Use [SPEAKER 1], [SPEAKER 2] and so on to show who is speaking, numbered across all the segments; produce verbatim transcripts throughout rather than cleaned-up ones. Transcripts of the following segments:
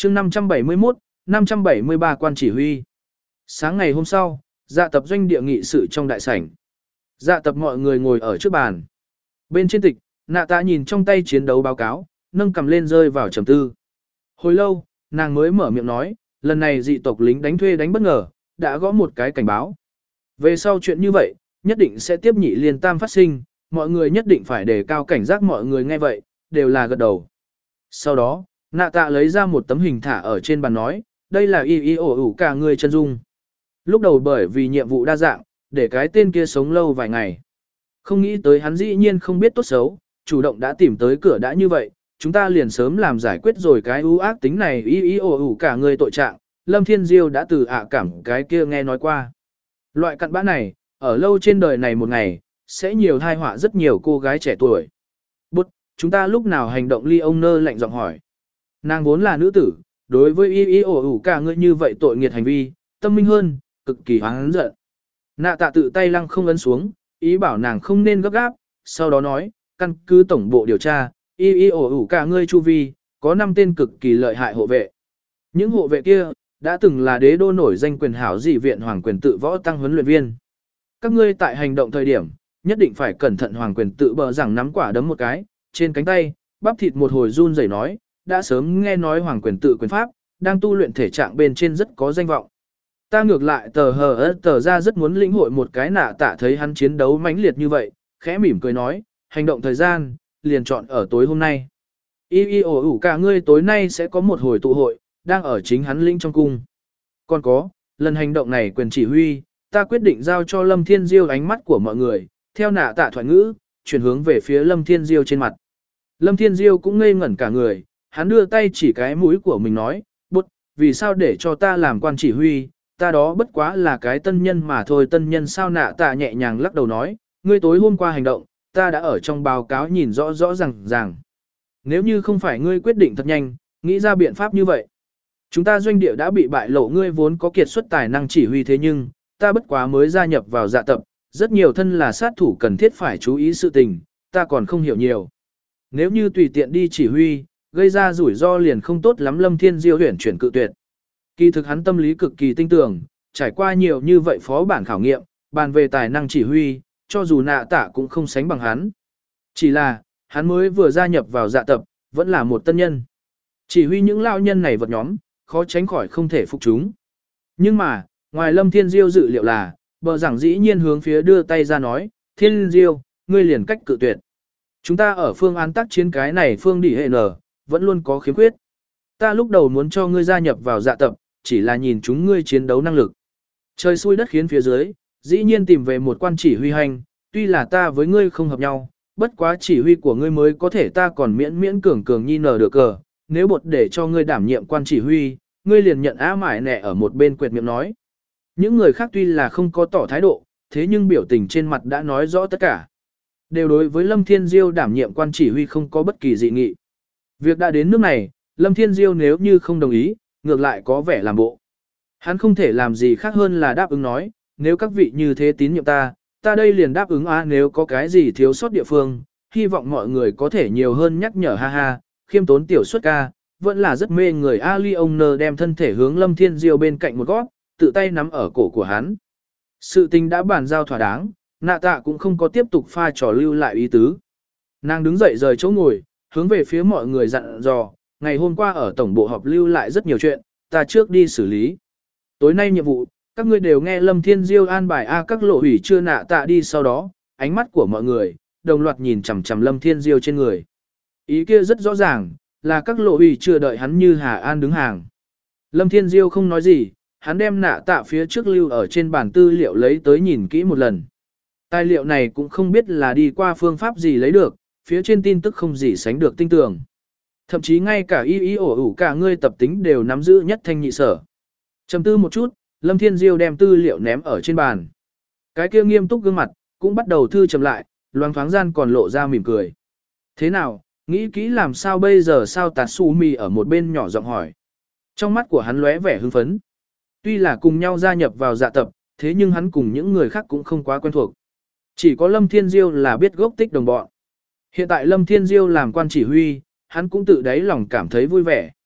[SPEAKER 1] chương năm trăm bảy mươi mốt, năm trăm bảy mươi ba quan chỉ huy. Sáng ngày hôm sau, dạ tập doanh địa nghị sự trong đại sảnh. Dạ tập mọi người ngồi ở trước bàn. Bên trên tịch, nạ tạ nhìn trong tay chiến đấu báo cáo, nâng cầm lên rơi vào trầm tư. Hồi lâu, nàng mới mở miệng nói, lần này dị tộc lính đánh thuê đánh bất ngờ, đã gõ một cái cảnh báo. Về sau chuyện như vậy, nhất định sẽ tiếp nhị liên tam phát sinh, mọi người nhất định phải đề cao cảnh giác. Mọi người nghe vậy, đều là gật đầu. Sau đó, nạ tạ lấy ra một tấm hình thả ở trên bàn nói, đây là y y ổ ủ cả người chân dung. Lúc đầu bởi vì nhiệm vụ đa dạng, để cái tên kia sống lâu vài ngày. Không nghĩ tới hắn dĩ nhiên không biết tốt xấu, chủ động đã tìm tới cửa đã như vậy, chúng ta liền sớm làm giải quyết rồi cái ưu ác tính này. Y y ổ ủ cả người tội trạng, Lâm Thiên Diêu đã từ ạ cảm cái kia nghe nói qua. Loại cặn bã này, ở lâu trên đời này một ngày, sẽ nhiều thai họa rất nhiều cô gái trẻ tuổi. Bút, chúng ta lúc nào hành động? Ly ông nơ lạnh giọng hỏi. Nàng vốn là nữ tử, đối với y y ổ ủ cả người như vậy tội nghiệt hành vi, tâm minh hơn, cực kỳ hoáng giận. Nạ tạ tự tay lăng không ấn xuống, ý bảo nàng không nên gấp gáp, sau đó nói, căn cứ tổng bộ điều tra, y y ổ ủ cả ngươi chu vi, có năm tên cực kỳ lợi hại hộ vệ. Những hộ vệ kia, đã từng là đế đô nổi danh quyền hảo dị viện hoàng quyền tự võ tăng huấn luyện viên. Các ngươi tại hành động thời điểm, nhất định phải cẩn thận. Hoàng quyền tự bờ rằng nắm quả đấm một cái, trên cánh tay, bắp thịt một hồi run rẩy nói, đã sớm nghe nói hoàng quyền tự quyền pháp, đang tu luyện thể trạng bên trên rất có danh vọng. Ta ngược lại tờ hờ ớt tờ ra rất muốn lĩnh hội một cái. Nạ tạ thấy hắn chiến đấu mãnh liệt như vậy, khẽ mỉm cười nói, hành động thời gian, liền chọn ở tối hôm nay. Y y ổ ủ cả ngươi tối nay sẽ có một hồi tụ hội, đang ở chính hắn lĩnh trong cung. Còn có, lần hành động này quyền chỉ huy, ta quyết định giao cho Lâm Thiên Diêu. Ánh mắt của mọi người, theo nạ tạ thoại ngữ, chuyển hướng về phía Lâm Thiên Diêu trên mặt. Lâm Thiên Diêu cũng ngây ngẩn cả người, hắn đưa tay chỉ cái mũi của mình nói, bút, vì sao để cho ta làm quan chỉ huy, ta đó bất quá là cái tân nhân mà thôi. Tân nhân sao? Nạ tạ nhẹ nhàng lắc đầu nói, ngươi tối hôm qua hành động, ta đã ở trong báo cáo nhìn rõ rõ ràng ràng. Nếu như không phải ngươi quyết định thật nhanh, nghĩ ra biện pháp như vậy, chúng ta doanh địa đã bị bại lộ. Ngươi vốn có kiệt xuất tài năng chỉ huy, thế nhưng, ta bất quá mới gia nhập vào dạ tập, rất nhiều thân là sát thủ cần thiết phải chú ý sự tình, ta còn không hiểu nhiều. Nếu như tùy tiện đi chỉ huy, gây ra rủi ro liền không tốt lắm. Lâm Thiên Diêu huyển chuyển cự tuyệt. Kỳ thực hắn tâm lý cực kỳ tinh tường, trải qua nhiều như vậy phó bản khảo nghiệm, bàn về tài năng chỉ huy, cho dù nạ tạ cũng không sánh bằng hắn. Chỉ là, hắn mới vừa gia nhập vào dạ tập, vẫn là một tân nhân. Chỉ huy những lao nhân này vật nhóm, khó tránh khỏi không thể phục chúng. Nhưng mà, ngoài Lâm Thiên Diêu dự liệu là, bờ giảng dĩ nhiên hướng phía đưa tay ra nói, Thiên Diêu, ngươi liền cách cự tuyệt. Chúng ta ở phương án tác chiến cái này phương đỉ hệ nở, vẫn luôn có khiếm khuyết. Ta lúc đầu muốn cho ngươi gia nhập vào dạ tập, chỉ là nhìn chúng ngươi chiến đấu năng lực. Trời xui đất khiến phía dưới, dĩ nhiên tìm về một quan chỉ huy hành, tuy là ta với ngươi không hợp nhau, bất quá chỉ huy của ngươi mới có thể ta còn miễn miễn cường cường nhi nở được cờ, nếu bột để cho ngươi đảm nhiệm quan chỉ huy, ngươi liền nhận á mải nẹ ở một bên quẹt miệng nói. Những người khác tuy là không có tỏ thái độ, thế nhưng biểu tình trên mặt đã nói rõ tất cả. Đều đối với Lâm Thiên Diêu đảm nhiệm quan chỉ huy không có bất kỳ dị nghị. Việc đã đến nước này, Lâm Thiên Diêu nếu như không đồng ý, ngược lại có vẻ làm bộ. Hắn không thể làm gì khác hơn là đáp ứng nói, nếu các vị như thế tín nhiệm ta, ta đây liền đáp ứng a. Nếu có cái gì thiếu sót địa phương, hy vọng mọi người có thể nhiều hơn nhắc nhở. Ha ha, khiêm tốn tiểu xuất ca, vẫn là rất mê người. Ali ông nơ đem thân thể hướng Lâm Thiên Diêu bên cạnh một gót, tự tay nắm ở cổ của hắn. Sự tình đã bàn giao thỏa đáng, nạ tạ cũng không có tiếp tục pha trò lưu lại ý tứ. Nàng đứng dậy rời chỗ ngồi, hướng về phía mọi người dặn dò, ngày hôm qua ở tổng bộ họp lưu lại rất nhiều chuyện, ta trước đi xử lý. Tối nay nhiệm vụ, các ngươi đều nghe Lâm Thiên Diêu an bài a. Các lộ hủy chưa nạ tạ đi sau đó, ánh mắt của mọi người, đồng loạt nhìn chằm chằm Lâm Thiên Diêu trên người. Ý kia rất rõ ràng, là các lộ hủy chưa đợi hắn như Hà An đứng hàng. Lâm Thiên Diêu không nói gì, hắn đem nạ tạ phía trước lưu ở trên bản tư liệu lấy tới nhìn kỹ một lần. Tài liệu này cũng không biết là đi qua phương pháp gì lấy được, phía trên tin tức không gì sánh được tinh tường. Thậm chí ngay cả y y ổ ủ cả ngươi tập tính đều nắm giữ nhất thanh nhị sở. Trầm tư một chút, Lâm Thiên Diêu đem tư liệu ném ở trên bàn. Cái kia nghiêm túc gương mặt, cũng bắt đầu thư trầm lại, loáng thoáng gian còn lộ ra mỉm cười. Thế nào, nghĩ kỹ làm sao bây giờ? Sao Tatsumi ở một bên nhỏ giọng hỏi. Trong mắt của hắn lóe vẻ hưng phấn. Tuy là cùng nhau gia nhập vào dạ tập, thế nhưng hắn cùng những người khác cũng không quá quen thuộc. Chỉ có Lâm Thiên Diêu là biết gốc tích đồng bọn. Hiện tại Lâm Thiên Diêu làm quan chỉ huy, hắn cũng tự đáy lòng cảm thấy vui vẻ.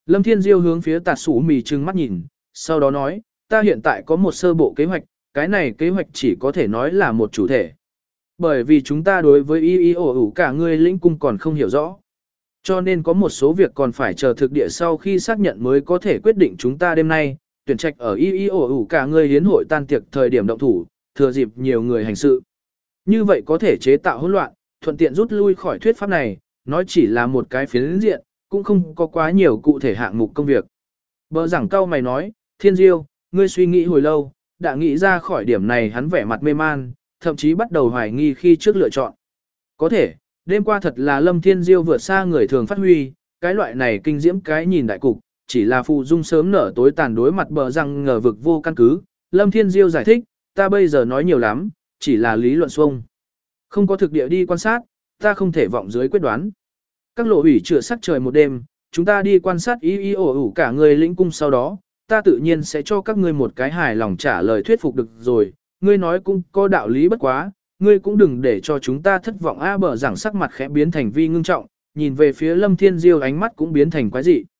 [SPEAKER 1] Lâm Thiên Diêu hướng phía Tạt Sủ Mì trừng mắt nhìn, sau đó nói, ta hiện tại có một sơ bộ kế hoạch, cái này kế hoạch chỉ có thể nói là một chủ thể. Bởi vì chúng ta đối với y y ổ ủ cả ngươi lĩnh cung còn không hiểu rõ. Cho nên có một số việc còn phải chờ thực địa sau khi xác nhận mới có thể quyết định chúng ta đêm nay, tuyển trạch ở y y ổ ủ cả ngươi hiến hội tan tiệc thời điểm động thủ, thừa dịp nhiều người hành sự. Như vậy có thể chế tạo hỗn loạn, thuận tiện rút lui khỏi thuyết pháp này, nói chỉ là một cái phiến diện, cũng không có quá nhiều cụ thể hạng mục công việc. Bờ giảng cao mày nói, Thiên Diêu, ngươi suy nghĩ hồi lâu, đã nghĩ ra khỏi điểm này hắn vẻ mặt mê man, thậm chí bắt đầu hoài nghi khi trước lựa chọn. Có thể, đêm qua thật là Lâm Thiên Diêu vượt xa người thường phát huy, cái loại này kinh diễm cái nhìn đại cục, chỉ là phụ dung sớm nở tối tàn đối mặt bờ rằng ngờ vực vô căn cứ. Lâm Thiên Diêu giải thích, ta bây giờ nói nhiều lắm, chỉ là lý luận xuông. Không có thực địa đi quan sát, ta không thể vọng dưới quyết đoán. Các lộ ủy chữa sắc trời một đêm, chúng ta đi quan sát y y ổ ủ cả người lĩnh cung sau đó, ta tự nhiên sẽ cho các ngươi một cái hài lòng trả lời thuyết phục được rồi, ngươi nói cũng có đạo lý bất quá, ngươi cũng đừng để cho chúng ta thất vọng. A bờ giảng sắc mặt khẽ biến thành vi ngưng trọng, nhìn về phía Lâm Thiên Diêu ánh mắt cũng biến thành quái dị.